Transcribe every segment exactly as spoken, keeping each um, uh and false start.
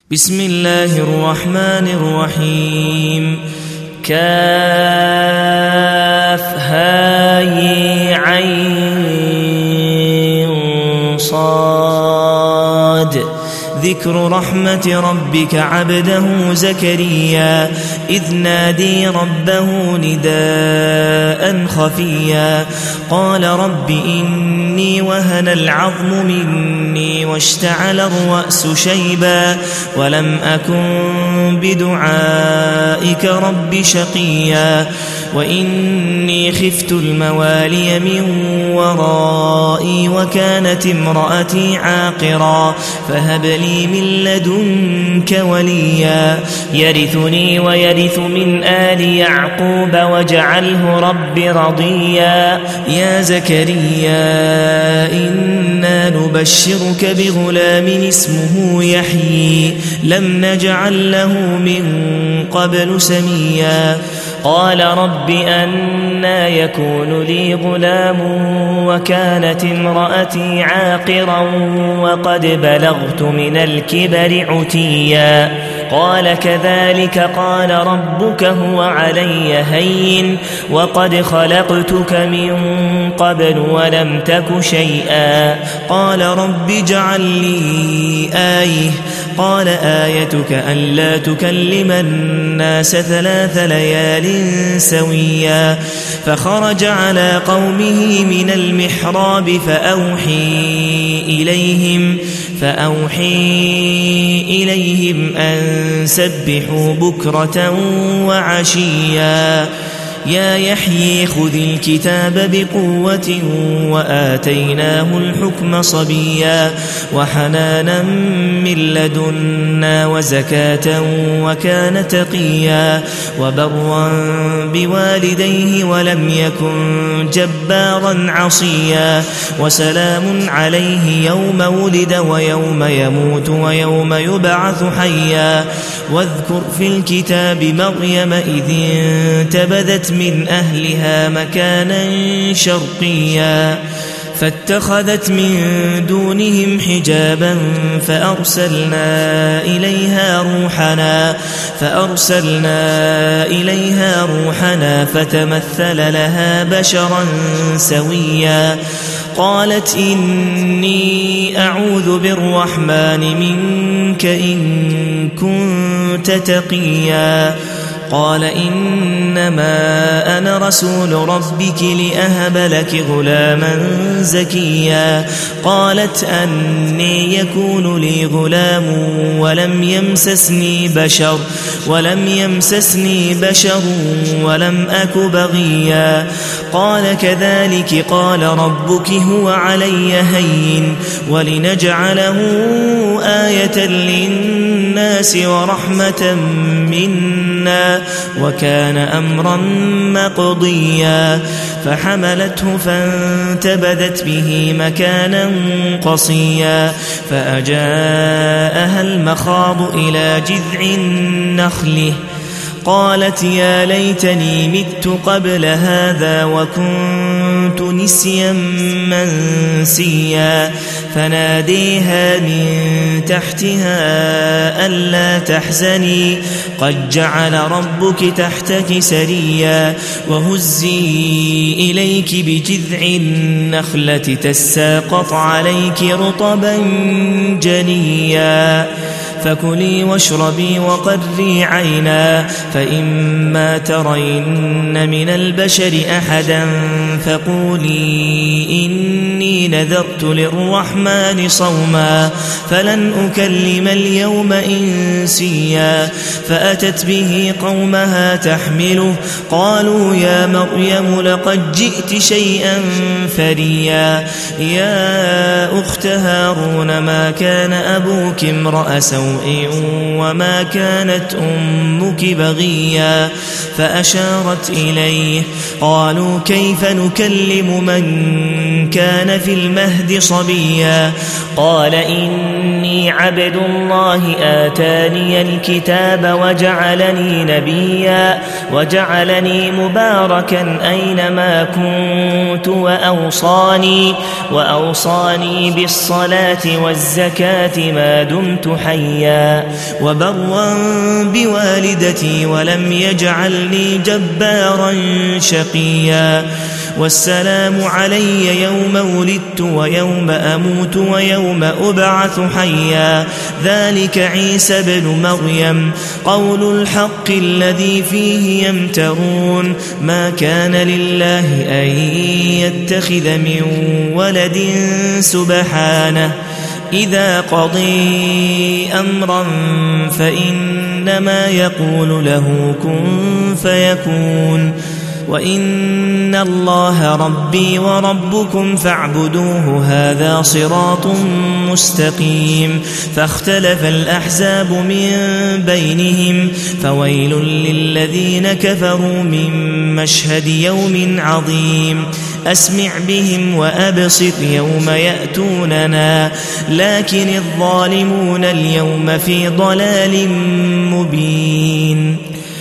بسم الله الرحمن الرحيم. كاف هاي عين صاد. ذكر رحمة ربك عبده زكريا إذ نادي ربه نداء خفيا قال رب إني وهن العظم مني واشتعل الرأس شيبا ولم أكن بدعائك رب شقيا وإني خفت الموالي من ورائي وكانت امرأتي عاقرا فهب لي من لدنك وليا يرثني ويرث من آل يعقوب واجعله رب رضيا. يا زكريا إنا نبشرك بغلام اسمه يحيى لم نجعل له من قبل سميا قال رب أنى يكون لي غلام وكانت امرأتي عاقرا وقد بلغت من الكبر عتيا قال كذلك قال ربك هو علي هين وقد خلقتك من قبل ولم تك شيئا قال رب اجعل لي آية قال آيتك ألا تكلم الناس ثلاث ليال سويا فخرج على قومه من المحراب فأوحي إليهم فأوحي إليهم أن سبحوا بكرة وعشيا يا يحيى خذ الكتاب بقوة وآتيناه الحكم صبيا وحنانا من لدنا وزكاة وكان تقيا وبرا بوالديه ولم يكن جبارا عصيا وسلام عليه يوم ولد ويوم يموت ويوم يبعث حيا واذكر في الكتاب مريم إذ انتبذت من أهلها مكانا شرقيا فاتخذت من دونهم حجابا فأرسلنا إليها روحنا فأرسلنا إليها روحنا فتمثل لها بشرا سويا قالت إني أعوذ بالرحمن منك إن كنت تقيا قال إنما أنا رسول ربك لأهب لك غلاما زكيا قالت أني يكون لي غلام ولم يمسسني بشر ولم يمسسني بشر ولم أك بغيا قال كذلك قال ربك هو علي هين ولنجعله آية للناس ورحمة منا وكان أمرا مقضيا فحملته فانتبذت به مكانا قصيا فأجاءها المخاض إلى جذع النخل قالت يا ليتني مت قبل هذا وكنت نسيا منسيا فناديها من تحتها ألا تحزني قد جعل ربك تحتك سريا وهزي إليك بجذع النخلة تساقط عليك رطبا جنيا فكلي واشربي وقري عينا فإما ترين من البشر أحدا فقولي إني نذرت للرحمن صوما فلن أكلم اليوم إنسيا فأتت به قومها تحمله قالوا يا مريم لقد جئت شيئا فريا يا أخت هارون ما كان أبوك امرأ سوء وما كانت أمك بغيا فأشارت إليه قالوا كيف نكلم من كان في المهد صبيا قال إني عبد الله آتاني الكتاب وجعلني نبيا وجعلني مباركا أينما كنت وأوصاني وأوصاني بالصلاة والزكاة ما دمت حيا هديا وبرا بوالدتي ولم يجعلني جبارا شقيا والسلام علي يوم ولدت ويوم أموت ويوم أبعث حيا ذلك عيسى بن مريم قول الحق الذي فيه يمترون ما كان لله أن يتخذ من ولد سبحانه إذا قضي أمرا فإنما يقول له كن فيكون وإن الله ربي وربكم فاعبدوه هذا صراط مستقيم فاختلف الأحزاب من بينهم فويل للذين كفروا من مشهد يوم عظيم أسمع بهم وأبصر يوم يأتوننا لكن الظالمون اليوم في ضلال مبين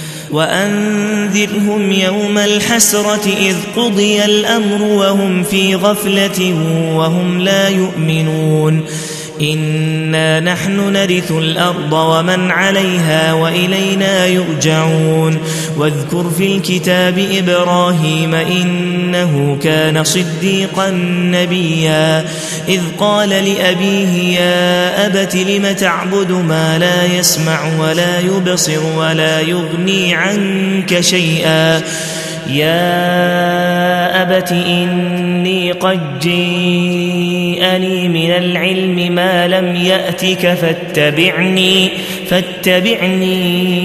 وأنذرهم يوم الحسرة إذ قضي الأمر وهم في غفلة وهم لا يؤمنون إنا نحن نرث الأرض ومن عليها وإلينا يرجعون واذكر في الكتاب إبراهيم إنه كان صديقا نبيا إذ قال لأبيه يا أبت لم تعبد ما لا يسمع ولا يبصر ولا يغني عنك شيئا يا أبت إني قد جيءني من العلم ما لم يأتك فاتبعني فاتبعني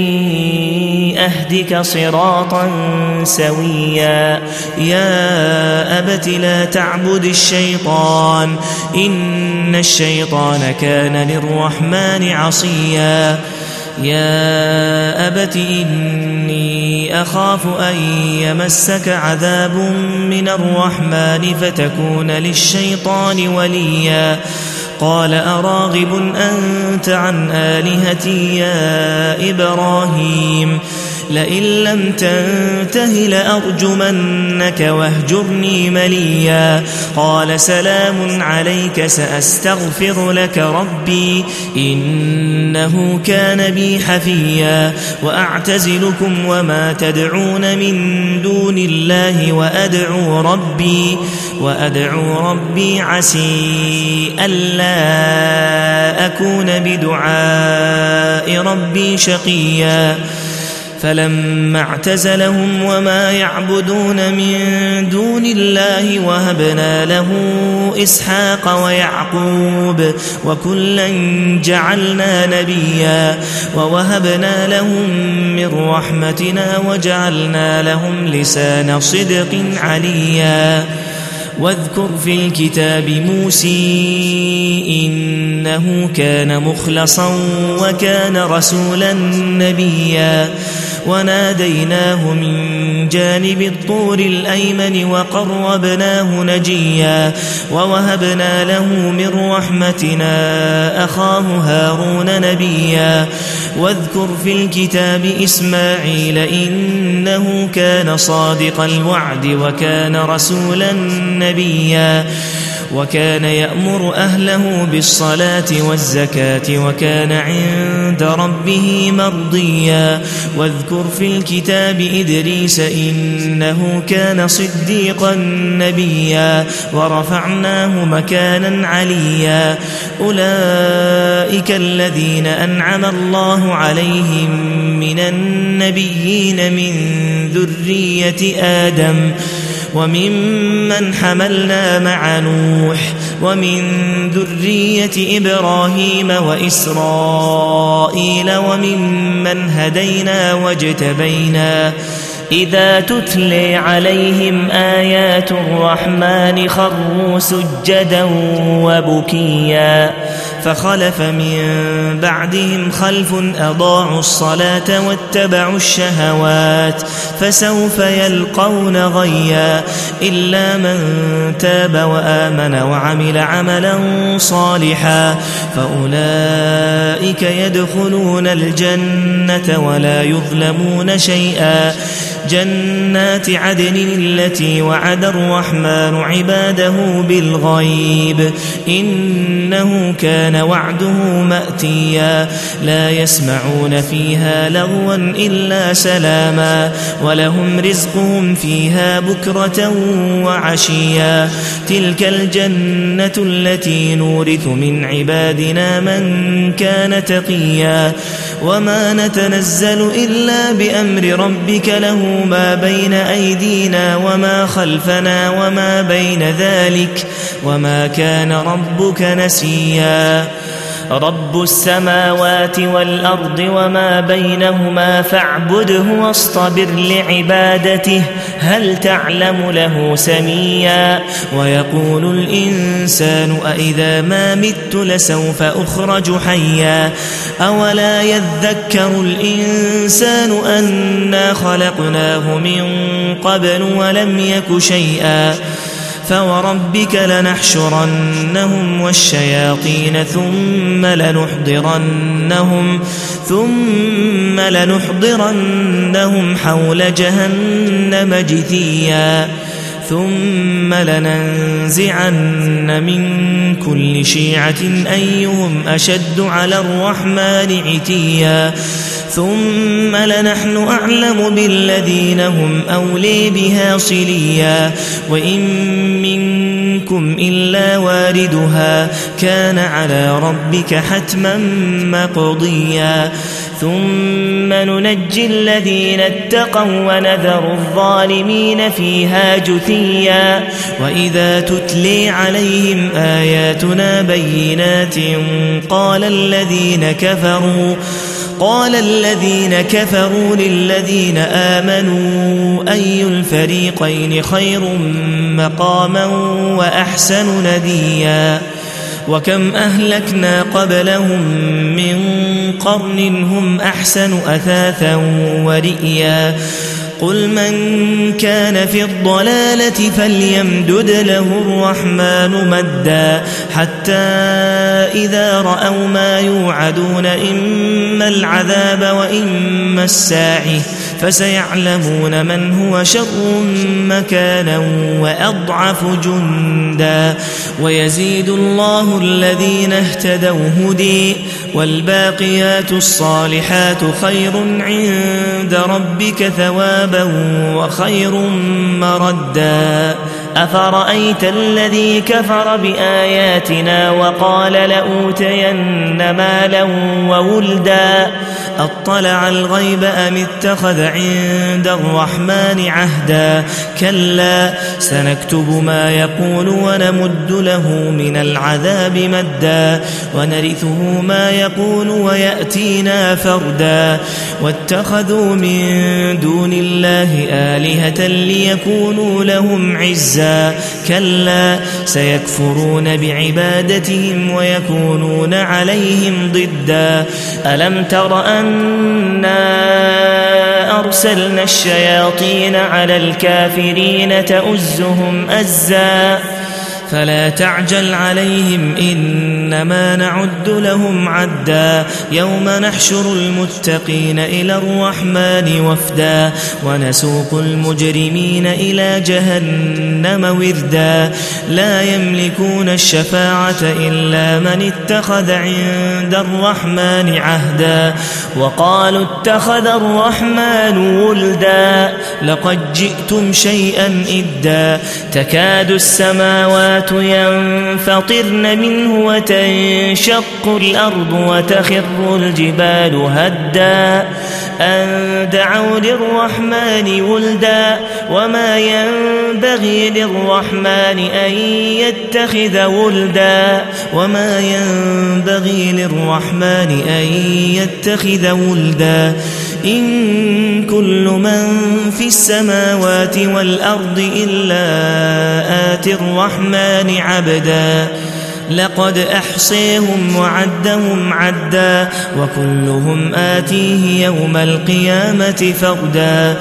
أهدك صراطا سويا يا أبت لا تعبد الشيطان إن الشيطان كان للرحمن عصيا يا أبت إني أخاف أن يمسك عذاب من الرحمن فتكون للشيطان وليا قال أراغب أنت عن آلهتي يا إبراهيم لئن لم تنته لأرجمنك واهجرني مليا قال سلام عليك سأستغفر لك ربي إنه كان بي حفيا وأعتزلكم وما تدعون من دون الله وأدعو ربي وأدعو ربي عسي ألا أكون بدعاء ربي شقيا فلما اعتزلهم وما يعبدون من دون الله وهبنا له إسحاق ويعقوب وكلا جعلنا نبيا ووهبنا لهم من رحمتنا وجعلنا لهم لسان صدق عليا واذكر في الكتاب موسى إنه كان مخلصا وكان رسولا نبيا وناديناه من جانب الطور الأيمن وقربناه نجيا ووهبنا له من رحمتنا أخاه هارون نبيا واذكر في الكتاب إسماعيل إنه كان صادق الوعد وكان رسولا نبيا وكان يأمر أهله بالصلاة والزكاة وكان عند ربه مرضيا واذكر في الكتاب إدريس إنه كان صديقا نبيا ورفعناه مكانا عليا أولئك الذين أنعم الله عليهم من النبيين من ذرية آدم وممن حملنا مع نوح ومن ذرية إبراهيم وإسرائيل وممن هدينا واجتبينا إذا تتلي عليهم آيات الرحمن خروا سجدا وبكيا فخلف من بعدهم خلف أضاعوا الصلاة واتبعوا الشهوات فسوف يلقون غيا إلا من تاب وآمن وعمل عملا صالحا فأولئك يدخلون الجنة ولا يظلمون شيئا جنات عدن التي وعد الرحمن عباده بالغيب إنه كان كان وعده مأتيا لا يسمعون فيها لغوا إلا سلاما ولهم رزقهم فيها بكرة وعشيا تلك الجنة التي نورث من عبادنا من كان تقيا وما نتنزل إلا بأمر ربك له ما بين أيدينا وما خلفنا وما بين ذلك وما كان ربك نسيا رب السماوات والأرض وما بينهما فاعبده واصطبر لعبادته هل تعلم له سميا ويقول الإنسان أإذا ما مت لسوف أخرج حيا أولا يذكر الإنسان أنا خلقناه من قبل ولم يك شيئا فوربك لنحشرنهم والشياطين ثم لنحضرنهم ثم لنحضرنهم حول جهنم جثيا ثم لننزعن من كل شيعة أيهم أشد على الرحمن عتيا ثم لنحن أعلم بالذين هم أولي بها صليا وإن منكم إلا واردها كان على ربك حتما مقضيا ثم ننجي الذين اتقوا ونذر الظالمين فيها جثيا وإذا تتلي عليهم آياتنا بينات قال الذين كفروا قال الذين كفروا للذين آمنوا أي الفريقين خير مقاما وأحسن نديا وكم أهلكنا قبلهم من قرن هم أحسن أثاثا ورئيا قل من كان في الضلالة فليمدد له الرحمن مدا حتى إذا رأوا ما يوعدون إما العذاب وإما الساعة فسيعلمون من هو شر مكانا وأضعف جندا ويزيد الله الذين اهتدوا هدي والباقيات الصالحات خير عند ربك ثوابا وخير مردا أفرأيت الذي كفر بآياتنا وقال لأوتين مالا وولدا أطلع الغيب أم اتخذ عند الرحمن عهدا كلا سنكتب ما يقول ونمد له من العذاب مدا ونرثه ما يقول ويأتينا فردا واتخذوا من دون الله آلهة ليكونوا لهم عزا كلا سيكفرون بعبادتهم ويكونون عليهم ضدا ألم تر أنا أرسلنا الشياطين على الكافرين تؤزهم أزا فلا تعجل عليهم إنما نعد لهم عدا يوم نحشر المتقين إلى الرحمن وفدا ونسوق المجرمين إلى جهنم وردا لا يملكون الشفاعة إلا من اتخذ عند الرحمن عهدا وقالوا اتخذ الرحمن ولدا لقد جئتم شيئا إدا تكاد السماوات ينفطرن منه وتنشق الأرض وتخر الجبال هدا أن دعوا للرحمن ولدا وما ينبغي للرحمن أن يتخذ ولدا وما ينبغي للرحمن أن يتخذ ولدا إن كل من في السماوات والأرض إلا آتي الرحمن عبدا لقد أحصيهم وعدهم عدا وكلهم آتيه يوم القيامة فردا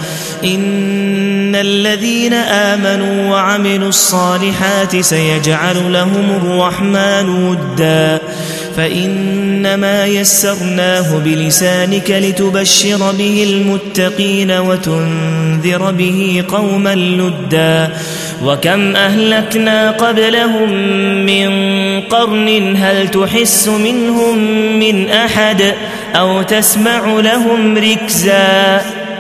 إن الذين آمنوا وعملوا الصالحات سيجعل لهم الرحمن ودا فإنما يسرناه بلسانك لتبشر به المتقين وتنذر به قوما لدا وكم أهلكنا قبلهم من قرن هل تحس منهم من أحد أو تسمع لهم ركزا